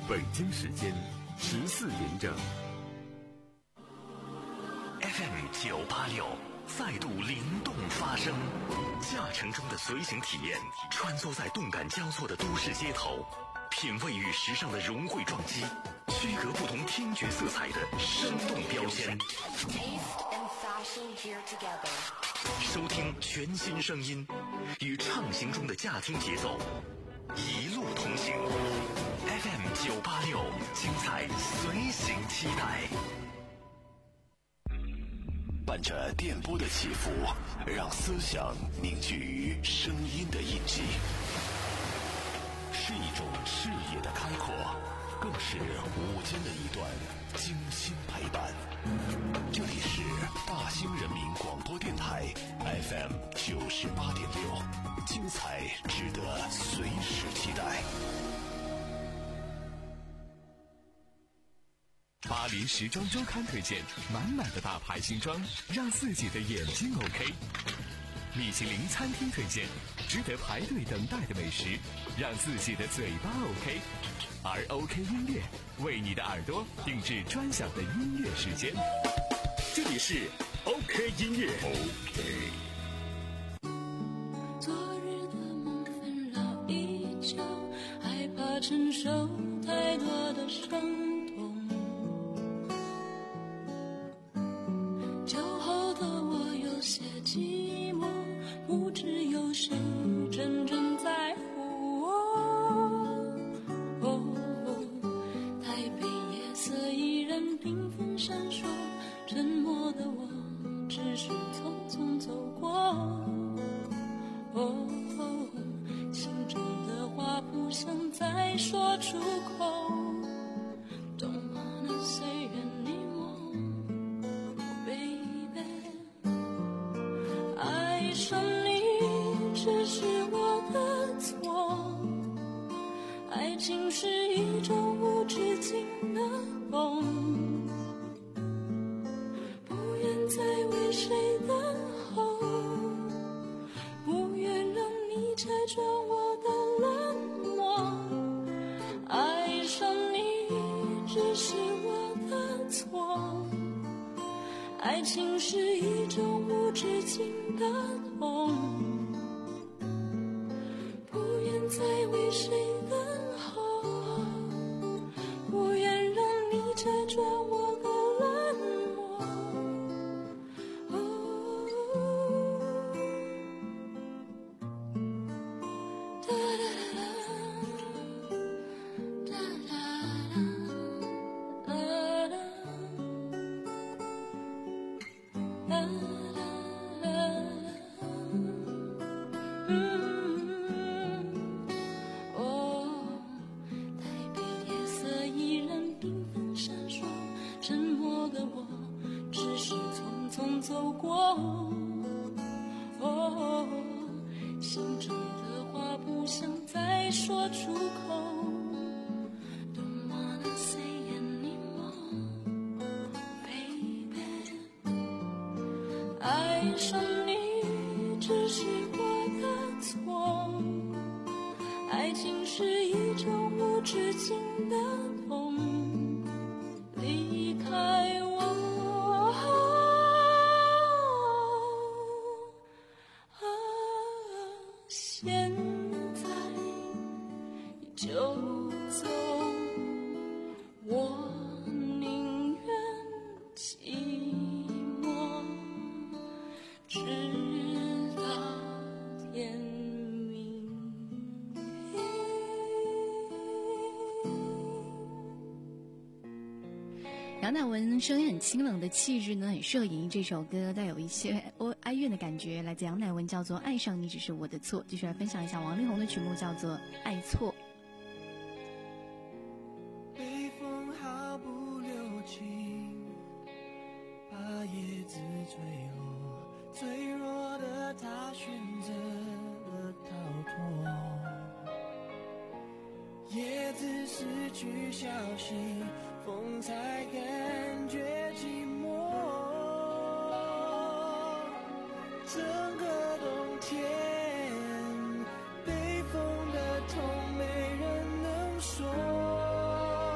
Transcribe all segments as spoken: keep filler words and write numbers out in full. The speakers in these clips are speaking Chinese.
北京时间十四点整。 F M 九八六再度灵动发声，驾乘中的随行体验，穿梭在动感交错的都市街头，品味与时尚的融汇撞击，区隔不同听觉色彩的生动标签。收听全新声音，与畅行中的驾听节奏，一路同行。F M 九八六，精彩随行期待。伴着电波的起伏，让思想凝聚于声音的印记，是一种视野的开阔，更是午间的一段精心陪伴。这里是大兴人民广播电台 F M 九十八点六，精彩值得随时期待。 巴黎时装周刊推荐满满的大牌新装，让自己的眼睛 OK。米其林餐厅推荐值得排队等待的美食，让自己的嘴巴 OK。而 OK 音乐为你的耳朵定制专享的音乐时间，这里是 OK 音乐 OK。 昨日的梦纷扰依旧，害怕承受太多的伤痛。酒后的我有些寂寞，不知有谁真正在乎我。哦，台北夜色依然缤纷闪烁，沉默的我只是匆匆走过。哦，心中的话不想再说出口。Don't wanna say anymore, baby。爱上你只是我的错，爱情是一种无止境的梦，不愿再为谁等候，不愿让你拆穿我的冷漠。爱上你只是我的错，爱情是一种无止境的痛，不愿再为谁等候，不愿让你拆穿我的冷漠。哒哒哒哒哒哒哒哒。哦，台北夜色依然缤纷闪烁，沉默的我只是匆匆走过。哦，心中的话不想再说出口。Don't wanna say anymore, baby。爱上你只是我的错，爱情是一种无止境的痛，离开我，啊，现在就走，我宁愿寂寞，直到天明。 杨乃文声音很清冷的气质呢，很适合演绎这首歌，带有一些哀怨的感觉。来自杨乃文，叫做《爱上你只是我的错》。继续来分享一下王力宏的曲目，叫做《爱错》。 北风毫不留情，把叶子吹落，脆弱的他选择了逃脱。叶子失去消息，风才感觉寂寞。整个冬天，北风的痛没人能说。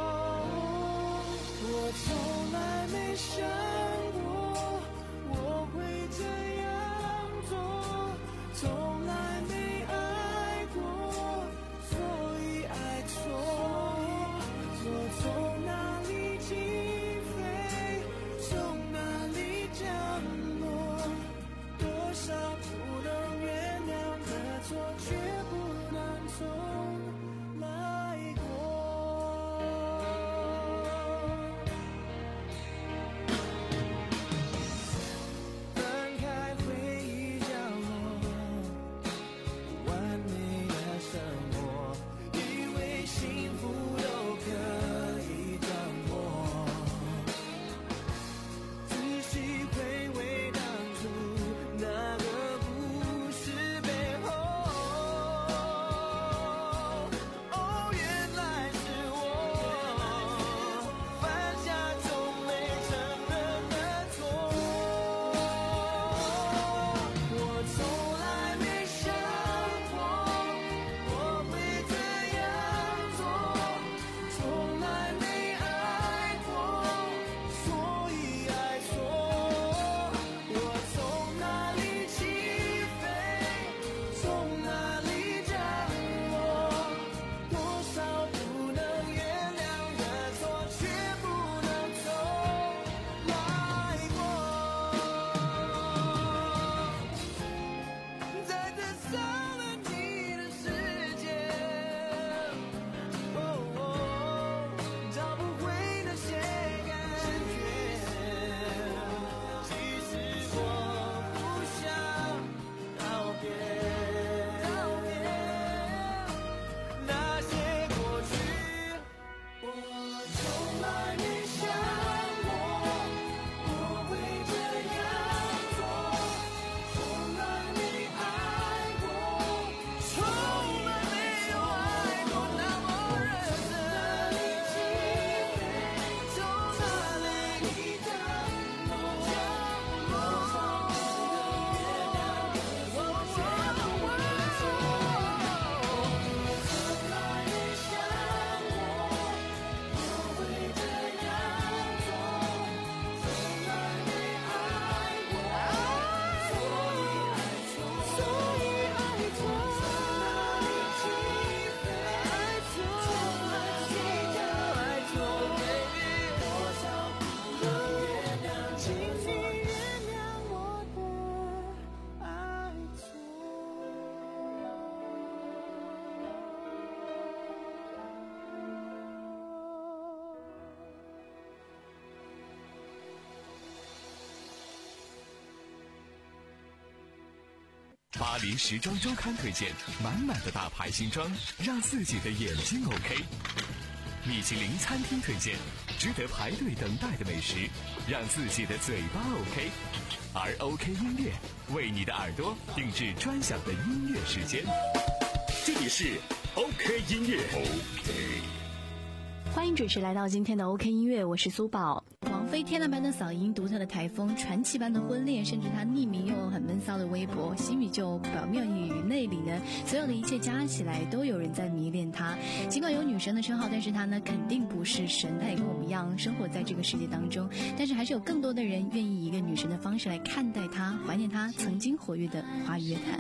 巴黎时装周刊推荐，满满的大牌新装，让自己的眼睛 OK。米其林餐厅推荐，值得排队等待的美食，让自己的嘴巴 OK。而 OK 音乐为你的耳朵定制专享的音乐时间。 这里是 OK 音乐。OK。 欢迎准时来到今天的 OK 音乐，我是苏宝。王菲天籁般的嗓音、独特的台风、传奇般的婚恋，甚至她匿名又很闷骚的微博，心语就表面与内里呢，所有的一切加起来，都有人在迷恋她。尽管有女神的称号，但是她呢，肯定不是神，她也跟我们一样生活在这个世界当中。但是还是有更多的人愿意以一个女神的方式来看待她，怀念她曾经活跃的华语乐坛。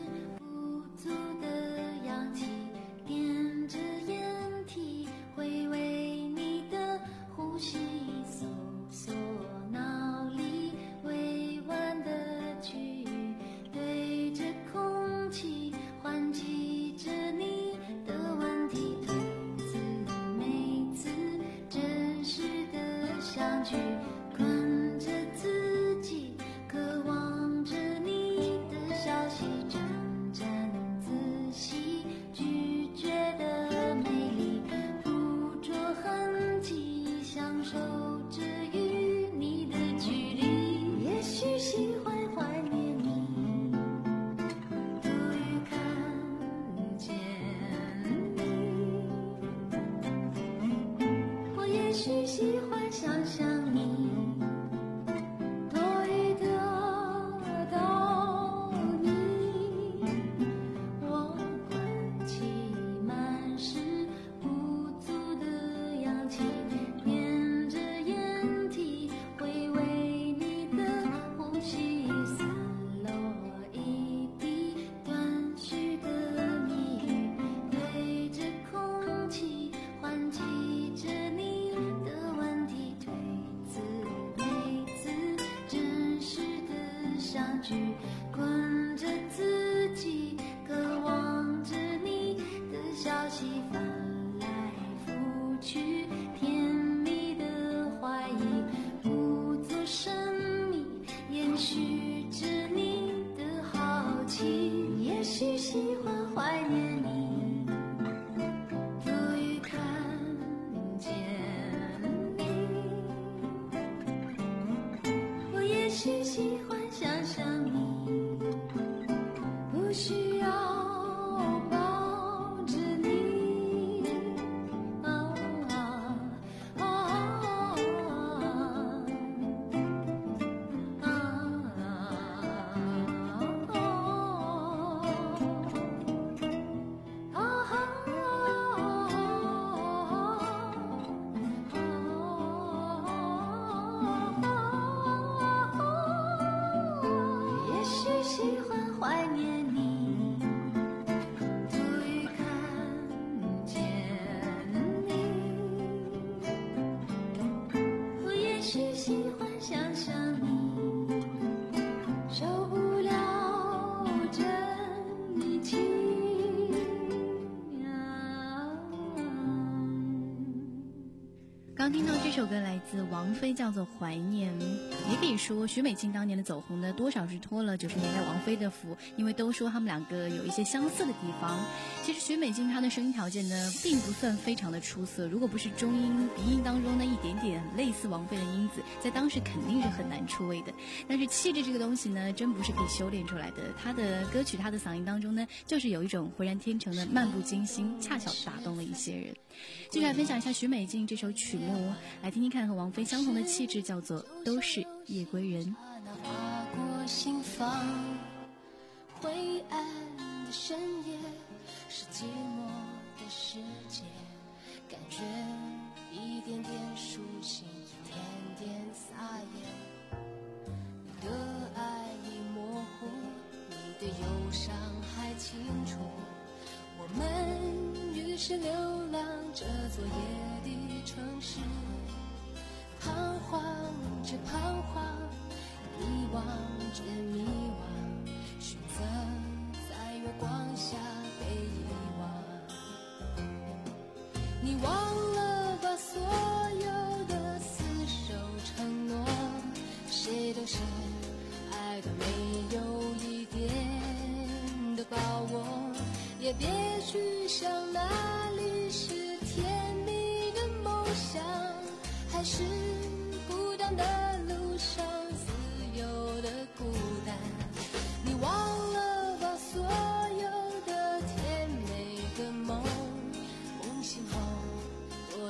刚听到这首歌来自王菲，叫做《怀念》。也可以说许美静当年的走红呢，多少是托了九十年代王菲的福，因为都说他们两个有一些相似的地方。其实许美静她的声音条件呢并不算非常的出色，如果不是中音鼻音当中呢一点点类似王菲的音子，在当时肯定是很难出位的。但是气质这个东西呢真不是可以修炼出来的，她的歌曲她的嗓音当中呢就是有一种浑然天成的漫不经心，恰巧打动了一些人。接下来分享一下许美静这首曲目，来听听看和王菲相同的气质，叫做《都是夜归人》。 划过心房，灰暗的深夜是寂寞的世界，感觉一点点抒情，一点点撒野。你的爱已模糊，你的忧伤还清楚，我们于是流浪这座夜的城市，彷徨着彷徨，遗忘着迷惘，选择在月光下被遗忘。你忘了把所有的厮守承诺，谁都是爱的没有一点的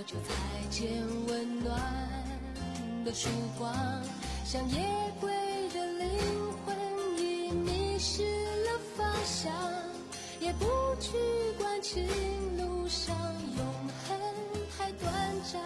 就再见温暖的曙光，像夜归的灵魂已迷失了方向，也不去管情路上永恒太短暂。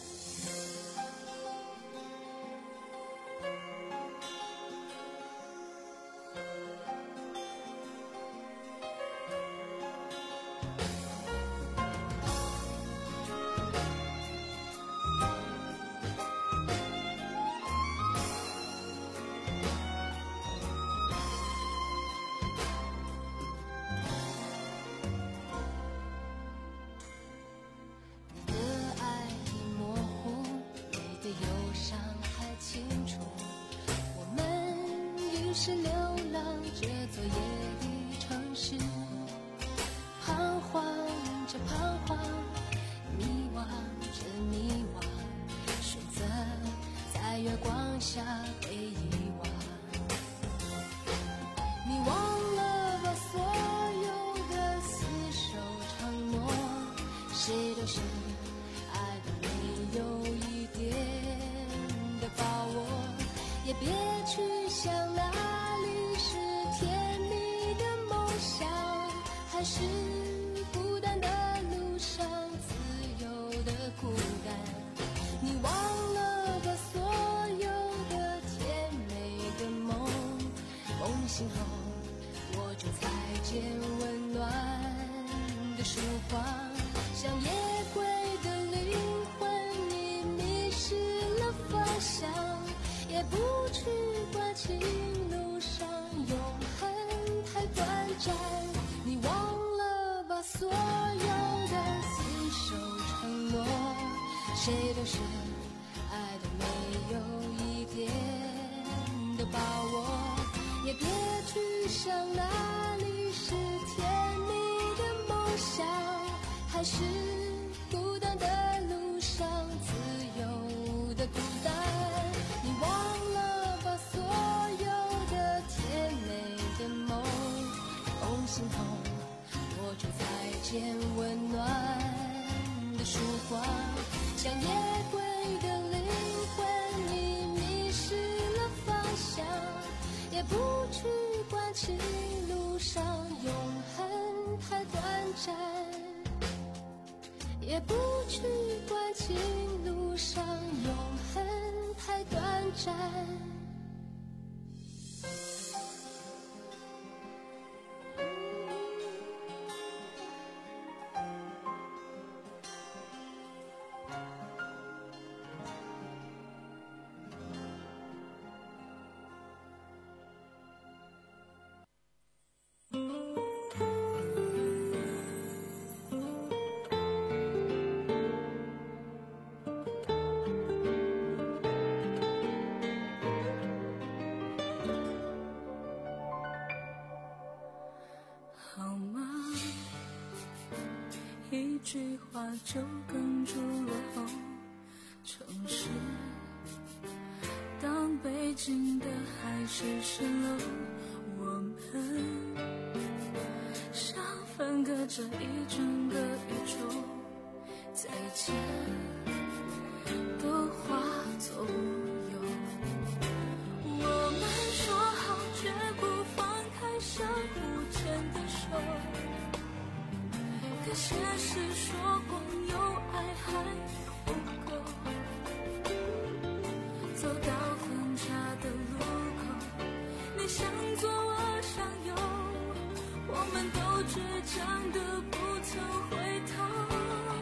是流浪这座夜的城市，彷徨着彷徨，迷惘着迷惘，选择在月光下被遗忘。你忘了把所有的厮守承诺，谁都是爱的没有一点的把握，也别去想哪里是甜蜜的梦想，还是孤单的路上自由的孤单。你忘了把所有的甜美的梦，梦醒后我就再见温暖的曙光，像夜归的灵魂已迷失了方向，也不去管情路上永恒太短暂。你忘了把所有的厮守承诺，谁都是爱的没有一点的把握，也别去想哪里是甜蜜的梦想，还是孤单的路上自由的孤单。你忘了把所有的甜美的梦，梦醒后我就再见温暖的曙光，像夜归的灵魂已迷失了方向，也不去管情路上永恒太短暂，也不去管情路上永恒太短暂。 一句话就哽住了喉，城市当北京的海市蜃楼，我们像分隔着一整个宇宙，再见都化作无忧。我们说好绝不放开相互牵的手，可现实说光有爱还不够，走到分岔的路口，你向左我向右，我们都倔强的不曾回头。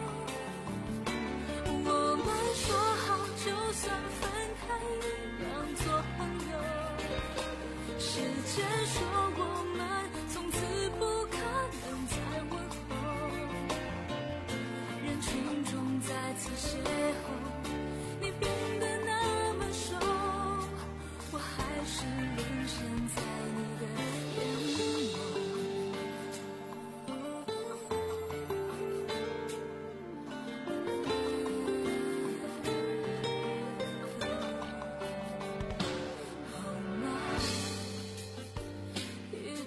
我们说好就算分开一样做朋友，时间说我们从此不可能再问候，人群中再次邂逅，你变得那么瘦，我还是沦陷在你的眼眸。好吗？一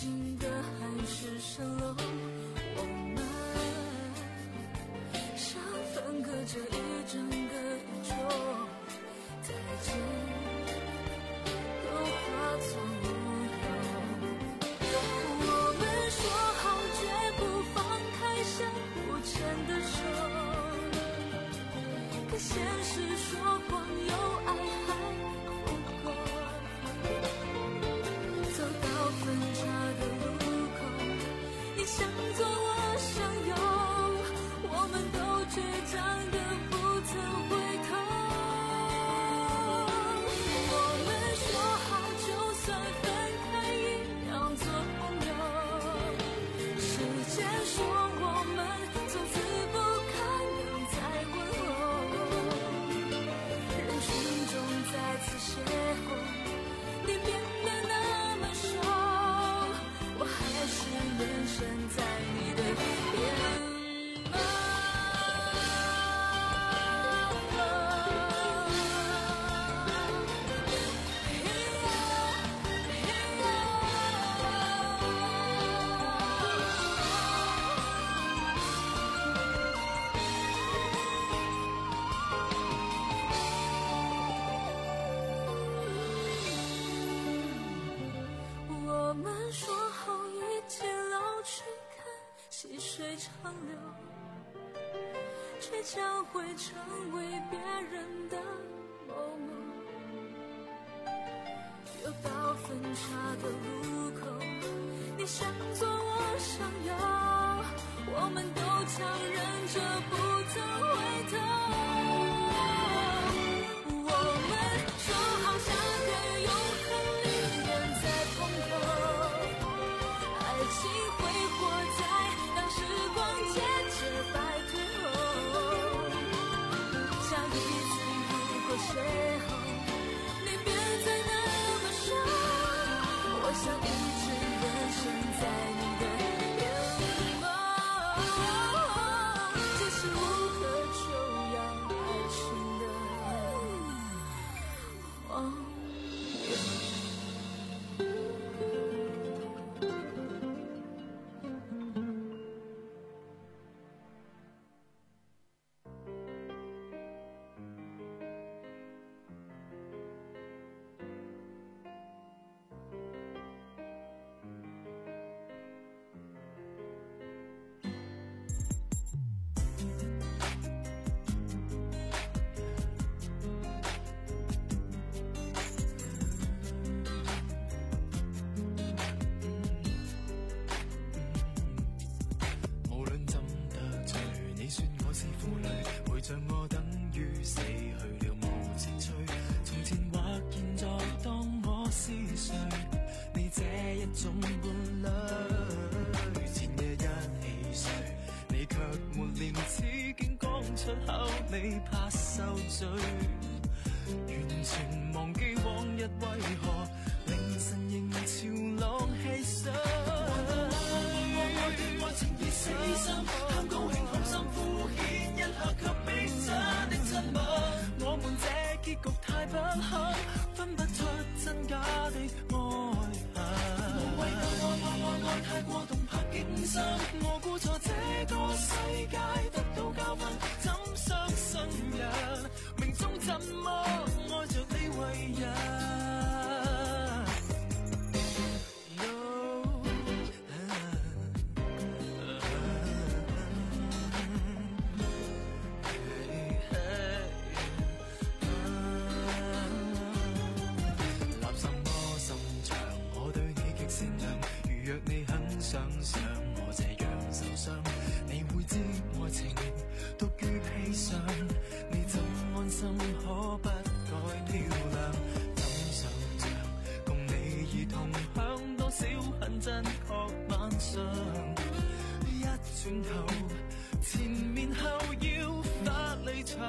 心的海市蜃楼，我们像分隔着一整个宇宙，再见都化作乌有。我们说好绝不放开相互牵的手，可现实说光有爱还不够。走到分岔的路口，你向左我向右，我们都倔强的不曾回头。我们说好就算分开一样做朋友，时间说我们从此不可能再问候。人群中再次邂逅，你变得那么瘦，我还是眼神在你的眼眸。我们说好一起老去，看细水长流，却将会成为别人的某某。又到分岔的路口，你向左我向右，我们都强忍着不曾回头。我们说好下个永恒里面再碰头，爱情挥霍在当时光渐渐败退后，下一次如果邂逅，你别再那么瘦，我想一直人生在你的眼眸，这是无可救药爱情的荒谬。 無論怎得罪，你說我是負累，陪着我等於死去了無情趣。從前或現在當我是誰，你這一種伴侶，前夜一起睡，你卻沒廉恥竟講出口，你怕受罪，完全忘記往日為何凌晨仍潮浪戲水。愛情已死心，貪高興好心敷衍一下卻逼真的親密，我們這結局太不堪，分不出真假的愛恨。無謂愛愛愛愛愛太過動魄驚心，我估錯這個世界得到教訓，怎相信人命中怎麼愛着你為人。若你肯想想我這樣受傷，你會知愛情獨於砒霜，你怎安心可不改漂亮？怎想像共你已同享多少很真確晚上？一轉頭前面後要發離場，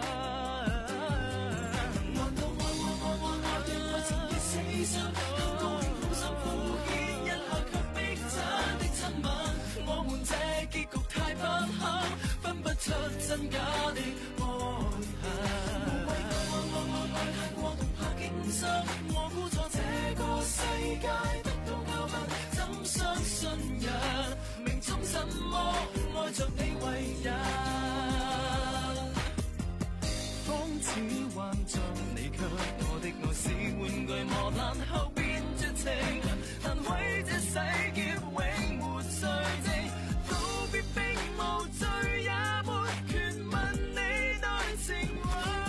難道愛愛愛愛愛對愛情已死心？貪高興好心敷衍一下卻的親吻，我們這結局太不堪，分不出真假的愛恨。無謂愛愛愛愛愛太過動魄驚心，我估錯這個世界得到教訓，怎相信着你為人。仿似幻象，你卻我的愛是玩具磨爛後變絕情，但為這世劫永沒罪證，告別並無罪，也沒權問你對情侶。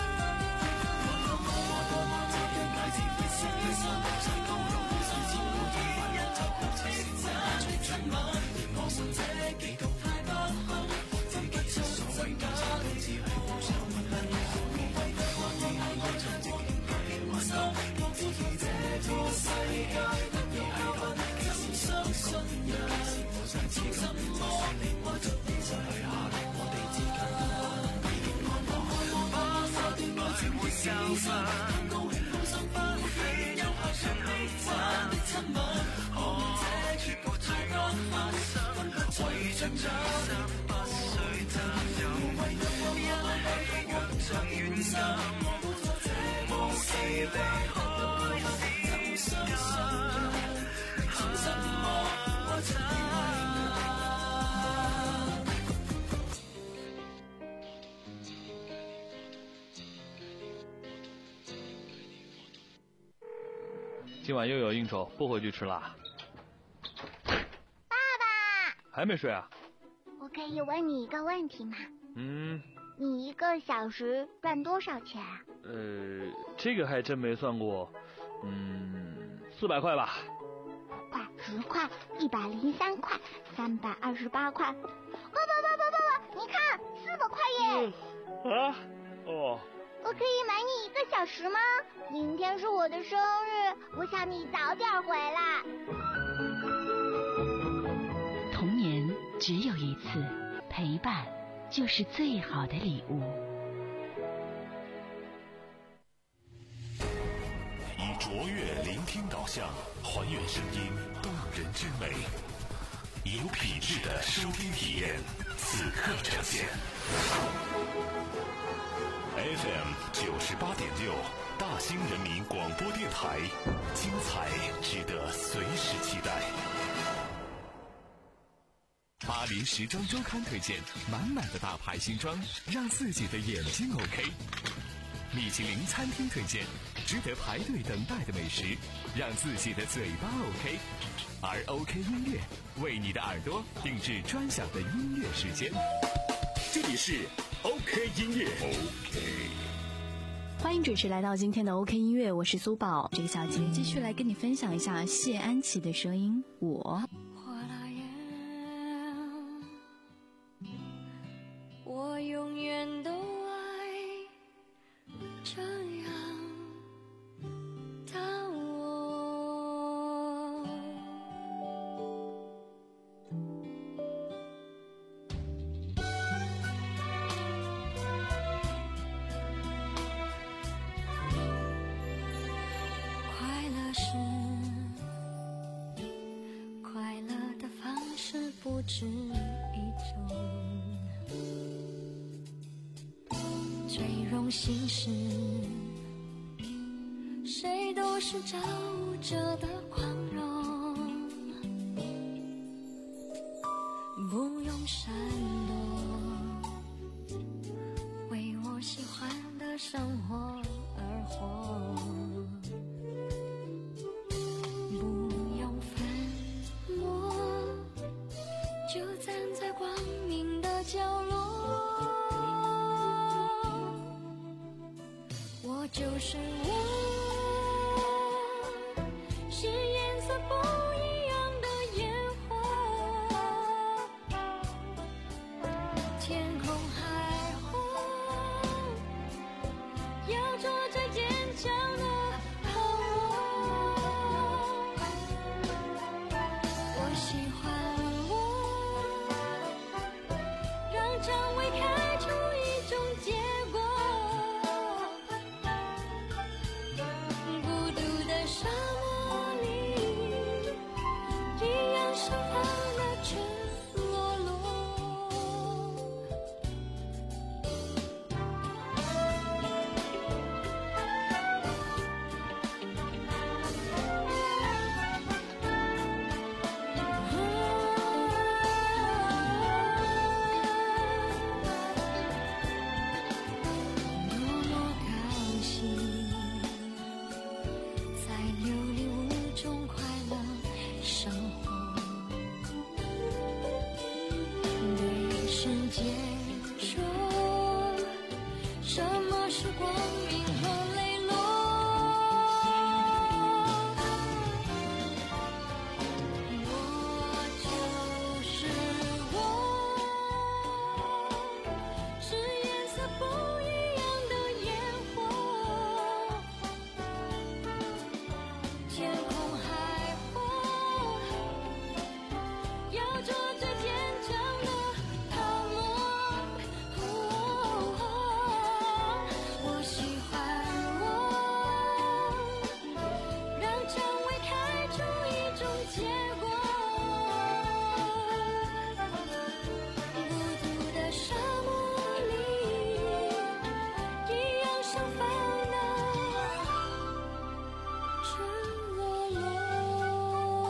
我多麼這樣解自非是非心，才夠用誰知我已快樂就學似是最親吻，而我信這幾度太不堪，這不出所謂假的只係互相問問。我只係愛從直情不欠運心，我知道這個世界得有教訓，怎相信人是什麼？愛着你就許下我哋之間的關係，把手段愛情會教訓，高興好心不喜有下場的真的親吻，可這結局太多發生，為着真不需擔憂，一起活着遠近，無視離開是怎相信憑什麼愛着你為人。 今晚又有应酬，不回去吃啦。 爸爸， 还没睡啊？ 我可以问你一个问题吗？ 嗯， 你一个小时赚多少钱啊？ 呃，这个还真没算过，嗯，四百块吧。 五块、十块、一百零三块、三百二十八块。爸爸，爸爸，爸爸，你看，四百块耶！ 啊？哦。 我可以买你一个小时吗？明天是我的生日，我想你早点回来。 童年只有一次，陪伴就是最好的礼物。 以卓越聆听导向，还原声音动人之美，有品质的收听体验，此刻呈现。F M 九十八点六，大兴人民广播电台，精彩值得随时期待。 巴黎时装周刊推荐，满满的大牌新装，让自己的眼睛 OK。米其林餐厅推荐，值得排队等待的美食，让自己的嘴巴 OK。而 OK 音乐为你的耳朵定制专享的音乐时间。这里是 OK 音乐 OK。 欢迎准时来到今天的 OK 音乐，我是苏宝。这个小节继续来跟你分享一下谢安琪的声音，我。 我永远都爱这样的我。快乐是快乐的方式不止一种，最荣幸是谁都是照顾者的宽容，不用闪躲，为我喜欢的生活而活，不用粉墨，就站在光明的角落，我就是我，是颜色不一样的烟火，天空海阔，要做最坚强的好我。我喜欢我，让蔷薇开出一种结果，孤独的沙漠里，一样盛放的赤裸裸。 解说什么是光明和磊落。我就是我，是颜色不一样的烟火，天空海阔，要做最坚强的泡沫。我喜欢我，让蔷薇开出一种结果。孤独的沙漠里，一样想放那赤裸裸。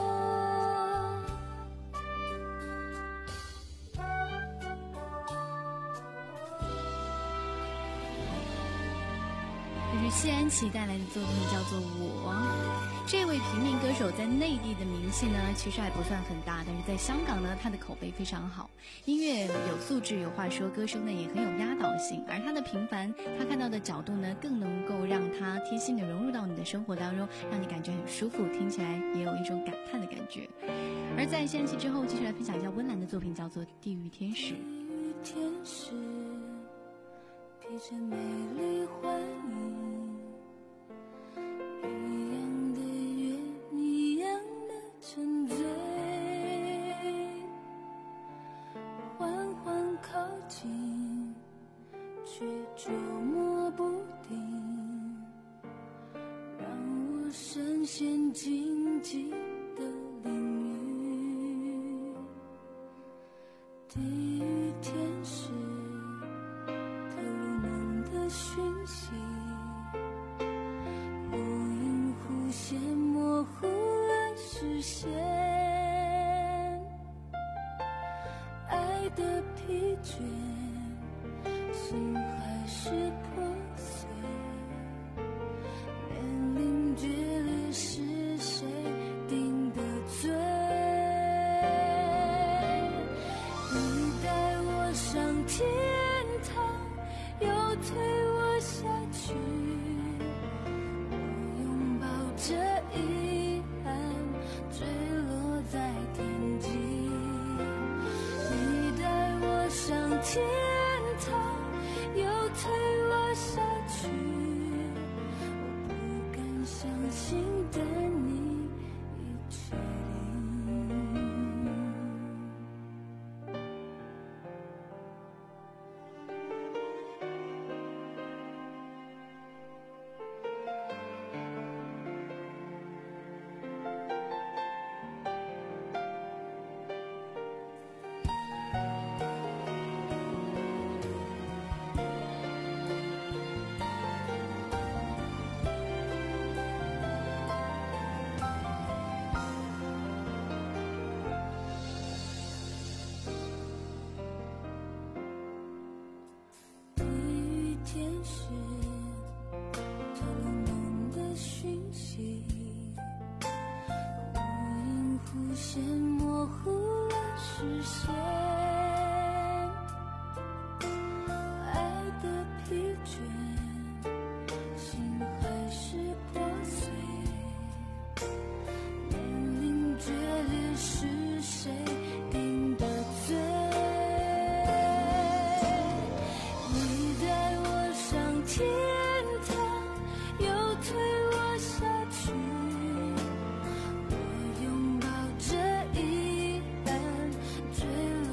这是谢安琪带来的作品，叫做《我》。这位平民歌手在内地的名气呢，其实还不算很大，但是在香港呢，他的口碑非常好。音乐有素质，有话说，歌声呢也很有压倒性，而他的平凡，他看到的角度呢，更能够让他贴心的融入到你的生活当中，让你感觉很舒服，听起来也有一种感叹的感觉。而在谢安琪之后，继续来分享一下温岚的作品，叫做《地狱天使》。 天使披着美丽幻影，一样的月，一样的沉醉，缓缓靠近，却捉摸不定，让我深陷荆棘的领域。地狱天使透露梦的讯息，忽隐忽现，模糊了视线。爱的疲倦，心还是破碎，面临决裂，是谁定的罪？你带我上天堂，又推我下去，我拥抱着遗憾，坠落在天际。你带我上天堂，又推我下去，我不敢相信的你已确定。地狱天使透露梦的讯息，忽隐忽现，模糊了视线。爱的疲倦，心还是破碎，面临决裂，是谁定的罪？你带我上天堂，又推我下去，我拥抱着遗憾，坠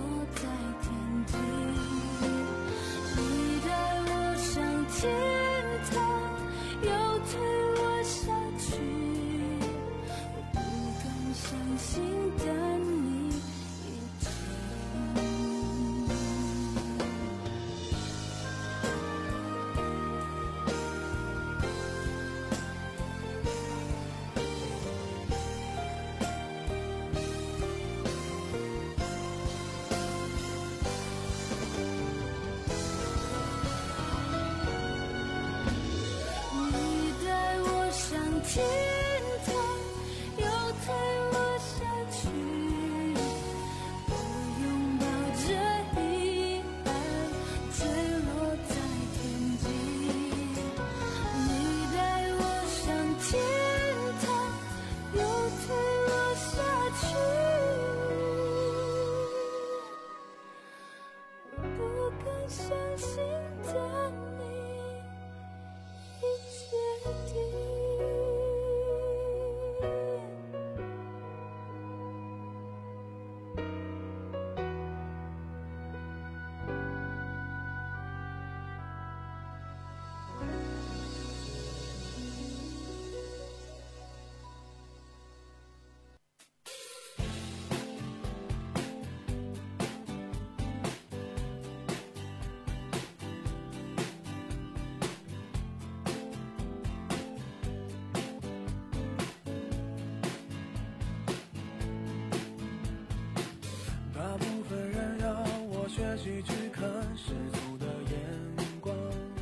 学习去看世俗的眼光，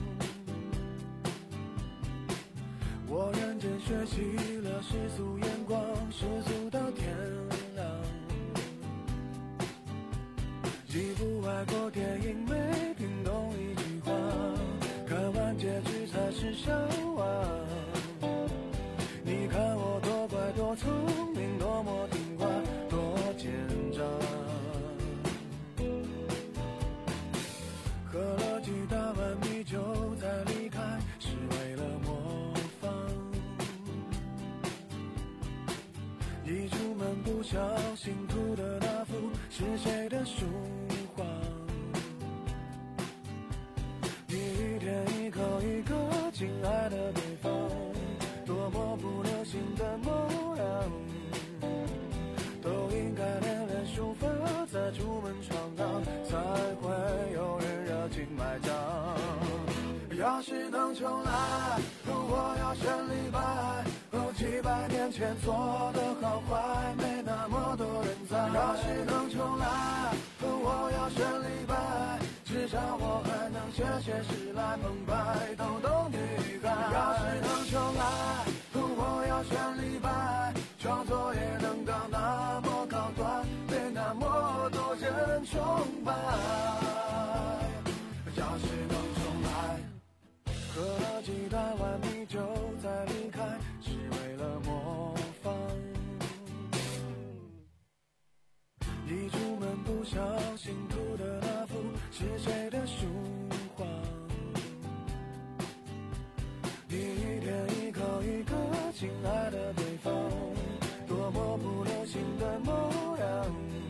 我认真学习了世俗眼光，世俗到天亮。几部外国电影没听懂一句话，看完结局才是笑话。你看我多乖多聪明，多么听话，多奸诈。喝了几大碗米酒才离开，是为了模仿。一出门不小心涂的那幅是谁的书画？你一天一口一个亲爱的对方，多么不流行的模样，都应该练练书法，再出门闯荡，才会有人热情买账。要是能重来，我要选李白。哦，几百年前做的好坏，没那么多人在。要是能重来，我要选李白，至少我还能写写诗来澎湃逗逗女孩。要是能重来，我要选李白，创作也能到那么高端，被那么多人崇拜。要是能重来，喝了几大碗米酒再离开，是为了模仿。一出门不小心涂的那幅是谁的书画？你一天一口一个亲爱的对方，多么不流行的模样，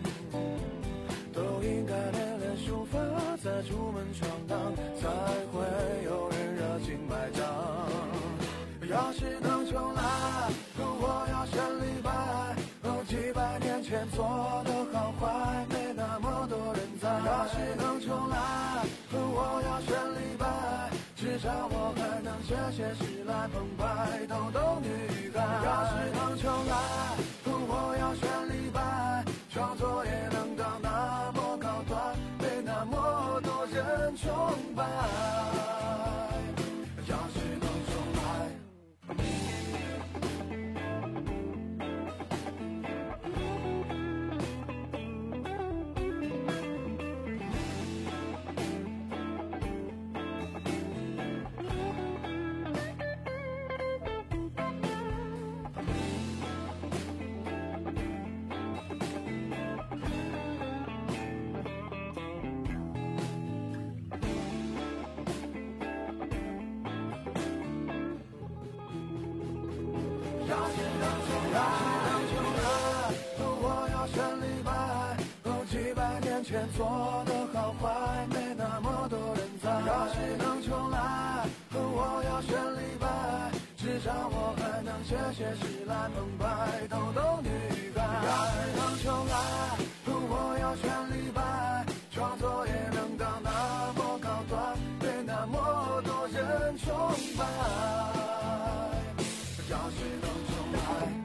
都应该练练书法，再出门闯荡，才会有人热情买账。要是能重来，我要选李白。哦，几百年前做的好坏，没那么多人在。要是能重来，我要选李白，至少我还能写写诗来澎湃逗逗女孩。要是能重来，我要选李白，创作也能到那么高端，被那么多人崇拜。要是能重来。要是能重来，我要选李白。哦，几百年前做的好坏，没那么多人在。要是能重来，我要选李白，至少我还能写写诗来澎湃逗逗女孩。要是能重来，我要选李白，创作也能到那么高端，被那么多人崇拜。要是能重来。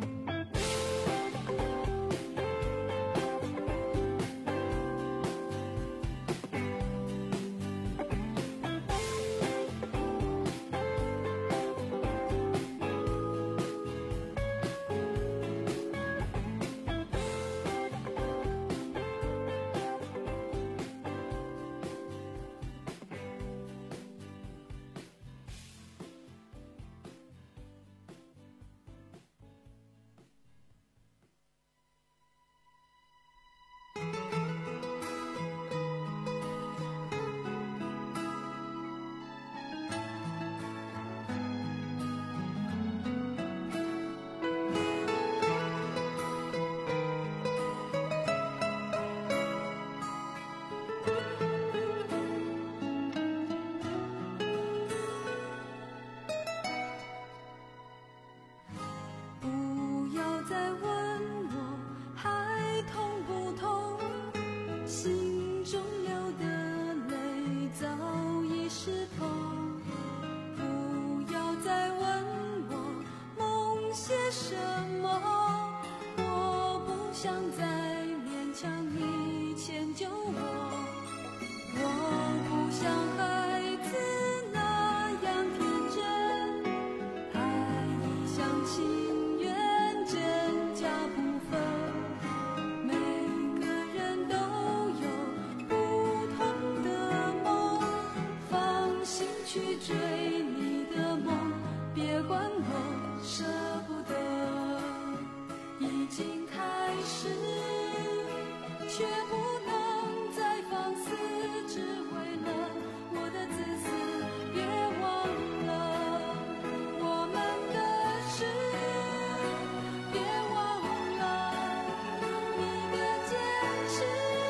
救我。我不像孩子那样天真，爱一厢情愿，真假不分。每个人都有不同的梦，放心去追你的梦，别管我舍不得。已经开始，却不能再放肆，只为了我的自私。别忘了我们的事，别忘了你的坚持。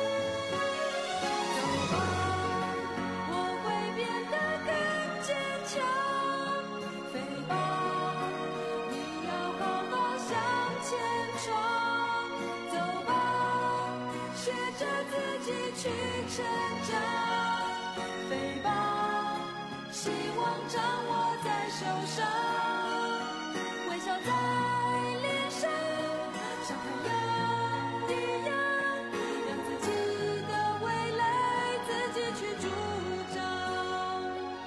走吧，我会变得更坚强。飞吧，你要好好向前闯。走吧，学着自己去成长。飞吧，希望掌握在手上，微笑在脸上，像太阳一样，让自己的未来自己去主张。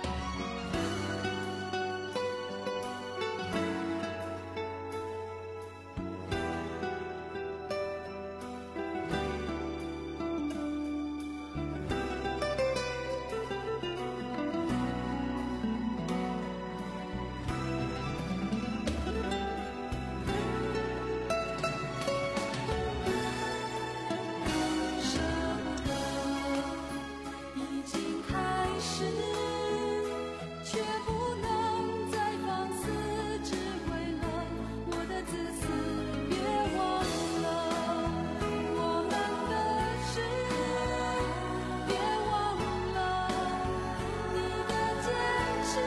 舍不得，已经开始，却不能再放肆，只为了我的自私。别忘了我们的事，别忘了你的坚持。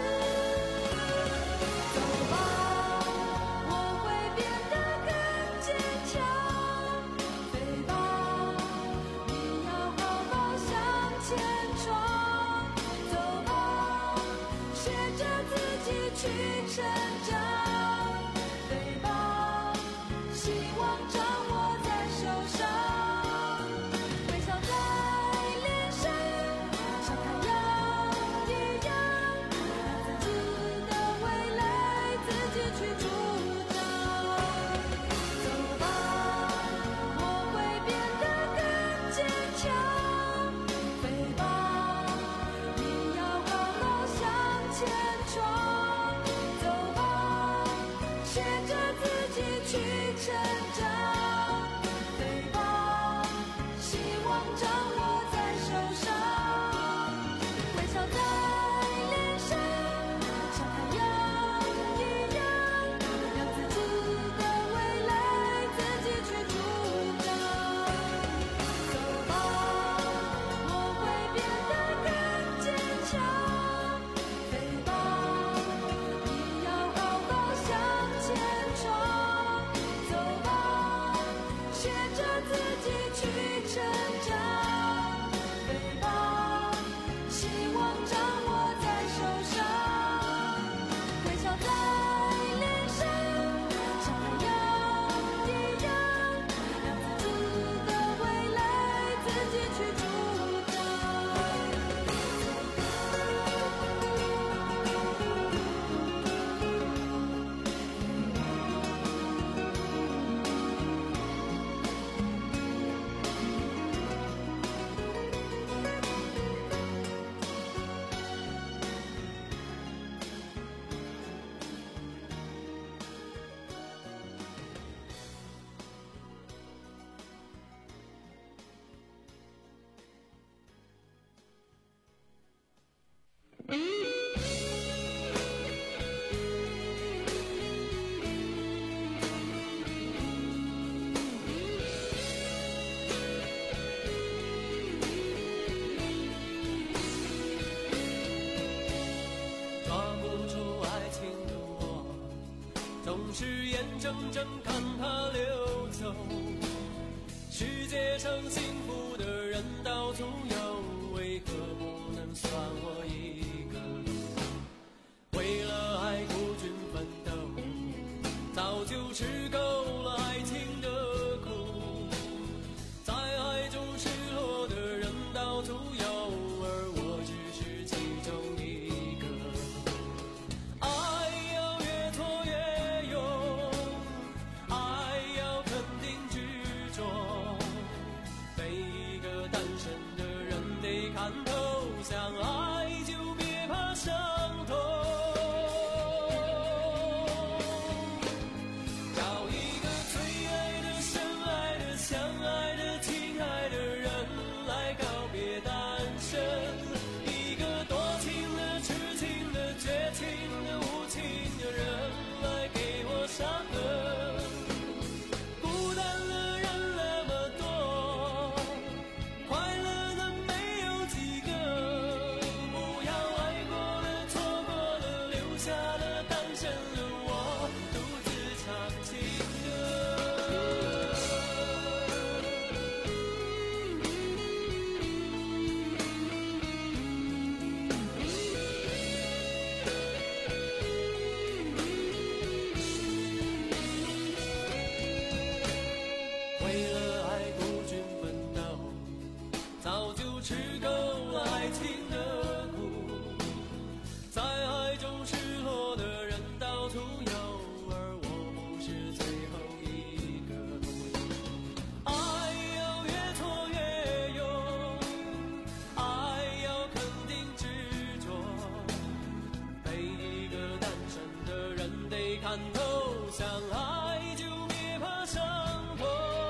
走吧，我会变得更坚强。飞吧，你要好好向前闯。走吧，学着自己去成长。飞吧，希望掌握在手上，微笑在脸上，像太阳一样，让自己的未来自己去主张。走吧，我会变得更坚强。飞吧，你要好好向前闯。走吧，学着自己去成长。飞吧，希望掌握在手上，微笑在脸上，像太阳一样，让自己的未来自己去主张。走吧，我会变得更坚强。飞吧，你要好好向前闯。走吧，学着自己去成长。飞吧，希望掌握在手上，微笑在脸上，像太阳一样，让自己的未来自己去主张。 抓不住爱情的我，总是眼睁睁看它流走。世界上幸福的人到处有，为何不能算我一个？为了爱孤军奋斗，早就吃够了爱情的苦。在爱中失落的看透，相爱就别怕伤痛。找一个最爱的、深爱的、相爱的、亲爱的人来告别单身，一个多情的、痴情的、绝情的、无情的人来给我伤痕。孤单的人那么多，快乐的没有几个，不要爱过了、错过了，留下了单身的我，独自唱情为了爱孤军奋斗，早就吃够了爱情的苦，在爱中失落的人到处有，而我不是最后一个。爱要越挫越勇，爱要肯定执着，陪一个单身的人得看透，相爱就别怕伤痛。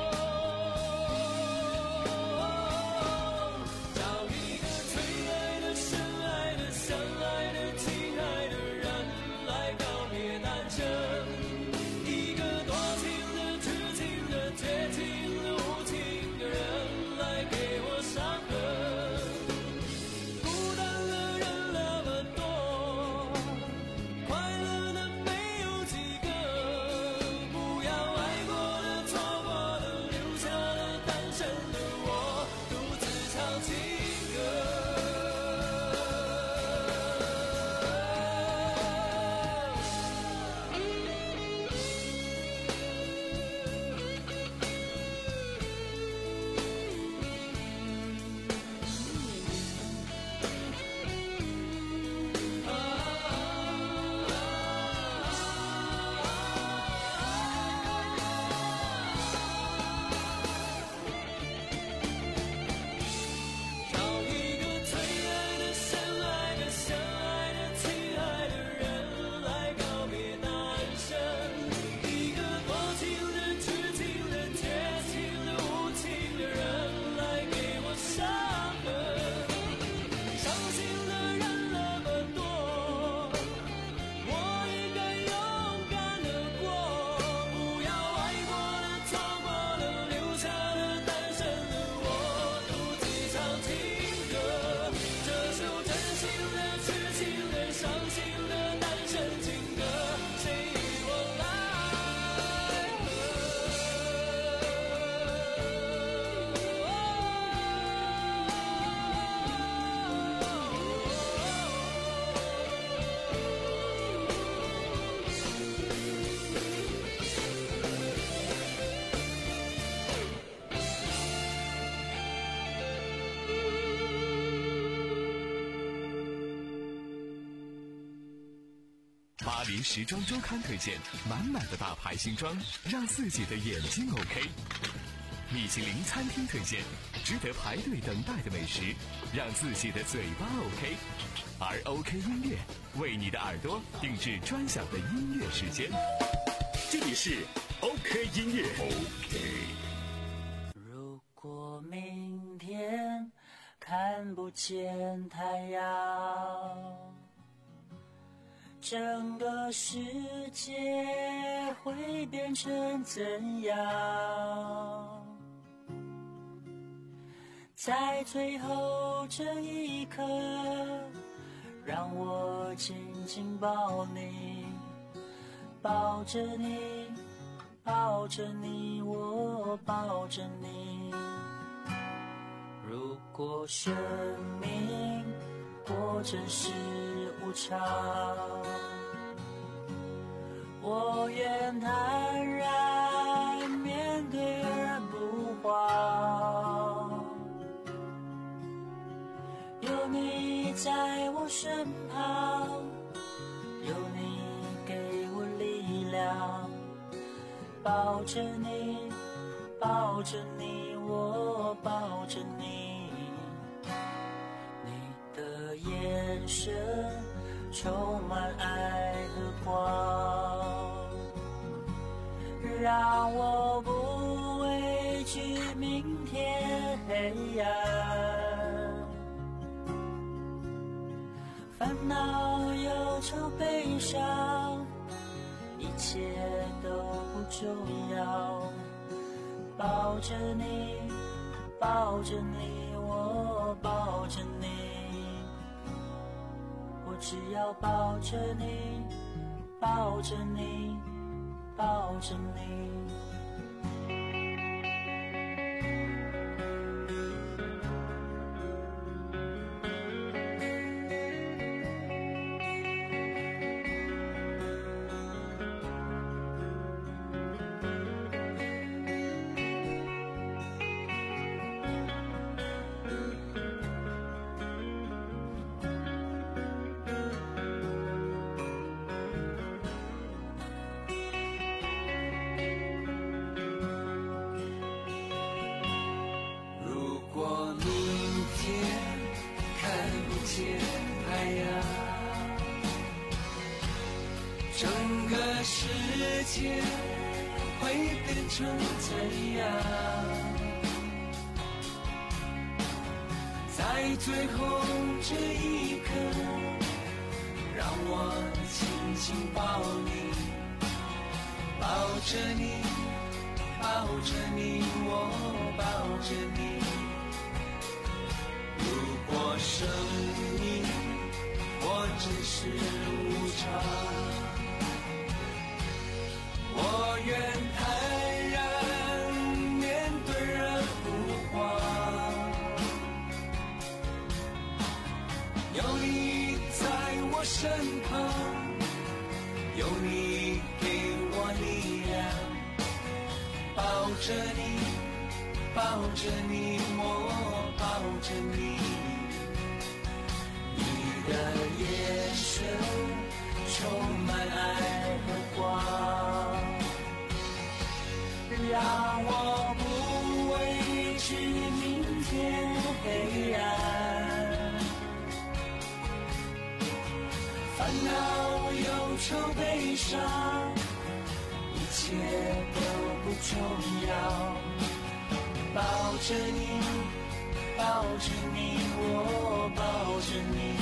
找一个最爱的、深爱的、相爱的、亲爱的人来告别单身，一个多情的、痴情的、绝情的、无情的人来给我伤痕。孤单的人那么多，快乐的没有几个，不要爱过了、错过了，留下了单身的我，独自唱情歌。找一个最爱的、深爱的、相爱的、亲爱的人来告别单身，一个多情的、痴情的、绝情的、无情的人来给我伤痕。伤心的人那么多，我应该勇敢地过，不要爱过了、错过了，留下了单身的我，独自唱情歌。这首真心的、痴情的、伤心的单身情歌，谁与我来巴黎时装周刊推荐满满的大牌新装，让自己的眼睛 OK。米其林餐厅推荐值得排队等待的美食，让自己的嘴巴 OK。而 OK 音乐为你的耳朵定制专享的音乐时间。这里是 OK 音乐。 如果明天看不见太阳，整个世界会变成怎样？在最后这一刻，让我紧紧抱你，抱着你，抱着你，我抱着你。如果生命果真是无常，我愿坦然面对而不慌。有你在我身旁，有你给我力量，抱着你，抱着你，我抱着你。 生充满爱和光，让我不畏惧明天黑暗，烦恼忧愁悲伤一切都不重要，抱着你抱着你我抱着你，我只要抱着你抱着你抱着你。太阳，整个世界会变成怎样？在最后这一刻，让我紧紧抱你，抱着你，抱着你，我抱着你。如果生命或真是无常，我愿坦然面对人不慌。有你在我身旁，有你给我力量，抱着你，抱着你，我抱着你。你的眼神充满爱和光，让我不畏惧明天黑暗，烦恼忧愁悲伤一切都不重要，抱着你，抱着你，我抱着你，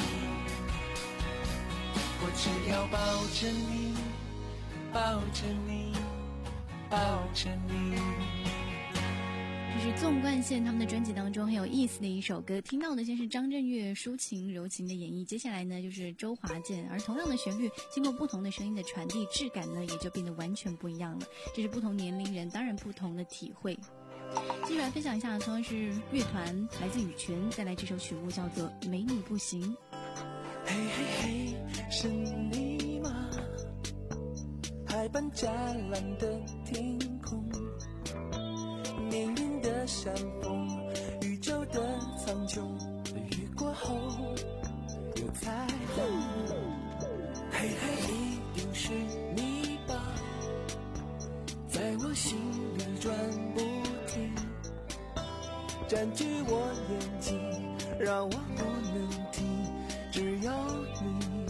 我只要抱着你，抱着你，抱着你。 这是纵贯线他们的专辑当中很有意思的一首歌，听到的先是张震岳抒情柔情的演绎，接下来呢就是周华健，而同样的旋律经过不同的声音的传递，质感呢也就变得完全不一样了。这是不同年龄人当然不同的体会。继续来分享一下，同样是乐团来自羽泉带来这首曲目叫做《没你不行》。 嘿嘿嘿，是你吗？海般湛蓝的天空，命运的山峰，宇宙的苍穹，雨过后有彩虹。嘿嘿，一定是你吧，在我心里转不停，占据我眼睛，让我不能停，只有你。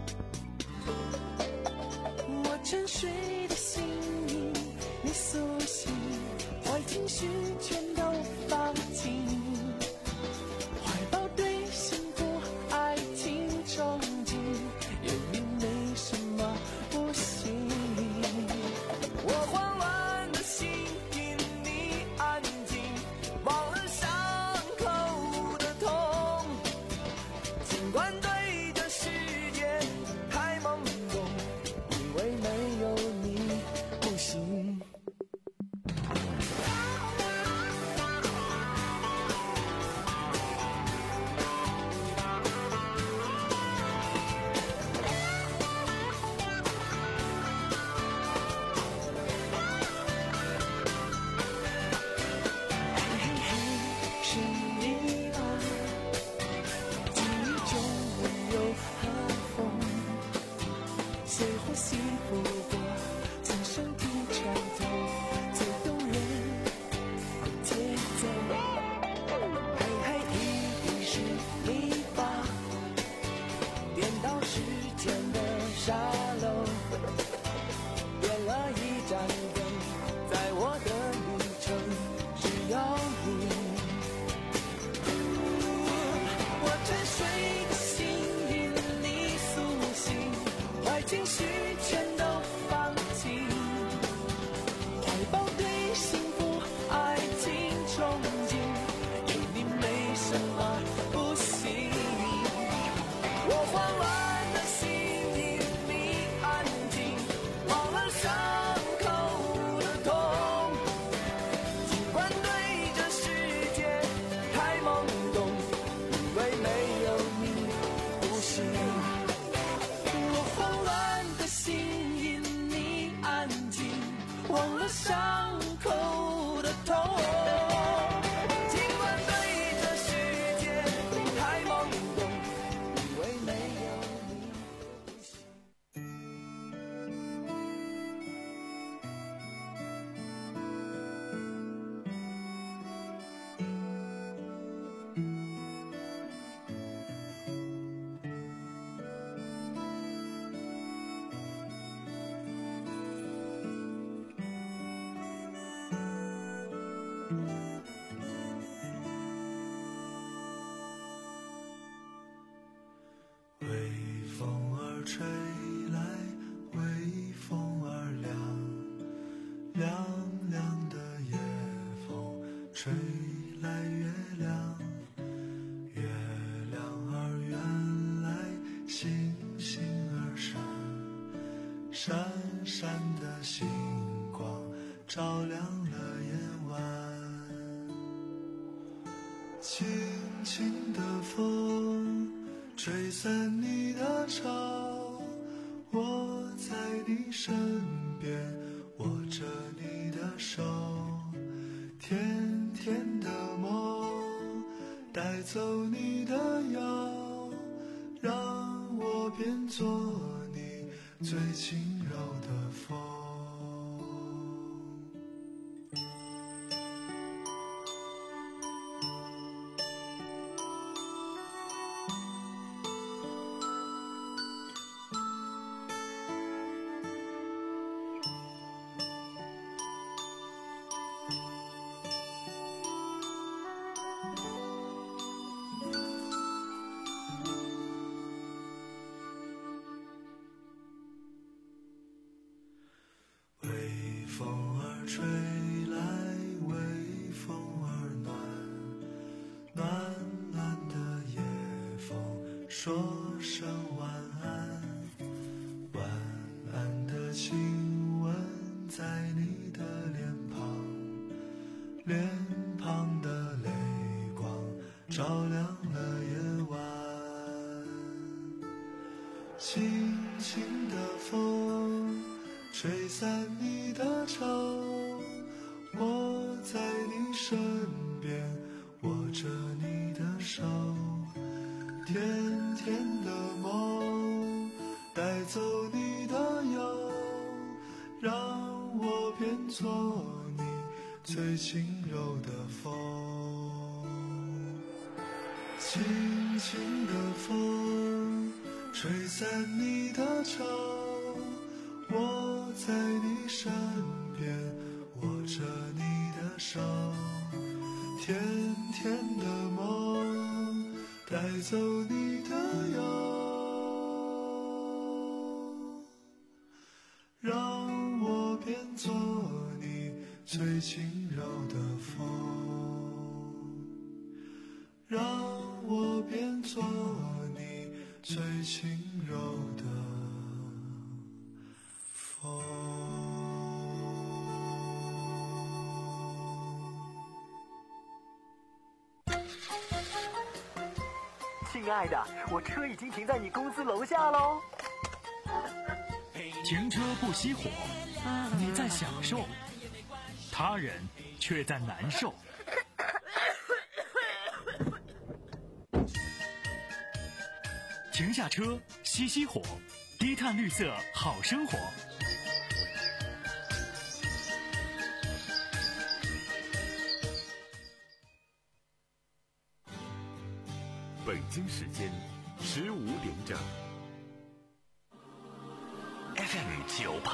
我沉睡的心灵，你苏醒，坏情绪全都放晴，怀抱对幸福爱情憧憬，言语没什么不行。我慌乱的心因你安静，忘了伤口的痛，尽管对这世界太懵懂，以为没有你不行。嘿嘿嘿，是你吗？记忆中温柔和风，随呼吸拂过轻声的穿透，最动人的节奏。嘿嘿，一定是你吧， 闪闪的星光照亮了夜晚，轻轻的风吹散你的愁，我在你身边握着你的手，甜甜的梦带走你的忧，让我变作你最轻柔的风。微风儿吹来，微风儿暖，暖暖的夜风说声晚安，晚安的亲吻在你的脸庞，脸庞的泪光照亮了夜晚，轻轻的风吹散你的愁，我在你身边握着你的手，甜甜的梦带走你的忧，让我变作你最轻柔的风。轻轻的风吹散你的愁，我在你身边握着你的手，甜甜的梦带走你的忧，让我变作你最轻柔的风，让我变作你最轻柔的风。 亲爱的，我车已经停在你公司楼下喽。 停车不熄火，你在享受，他人却在难受。停下车，熄熄火，低碳绿色好生活。 北京时间十五点整。 F M 九八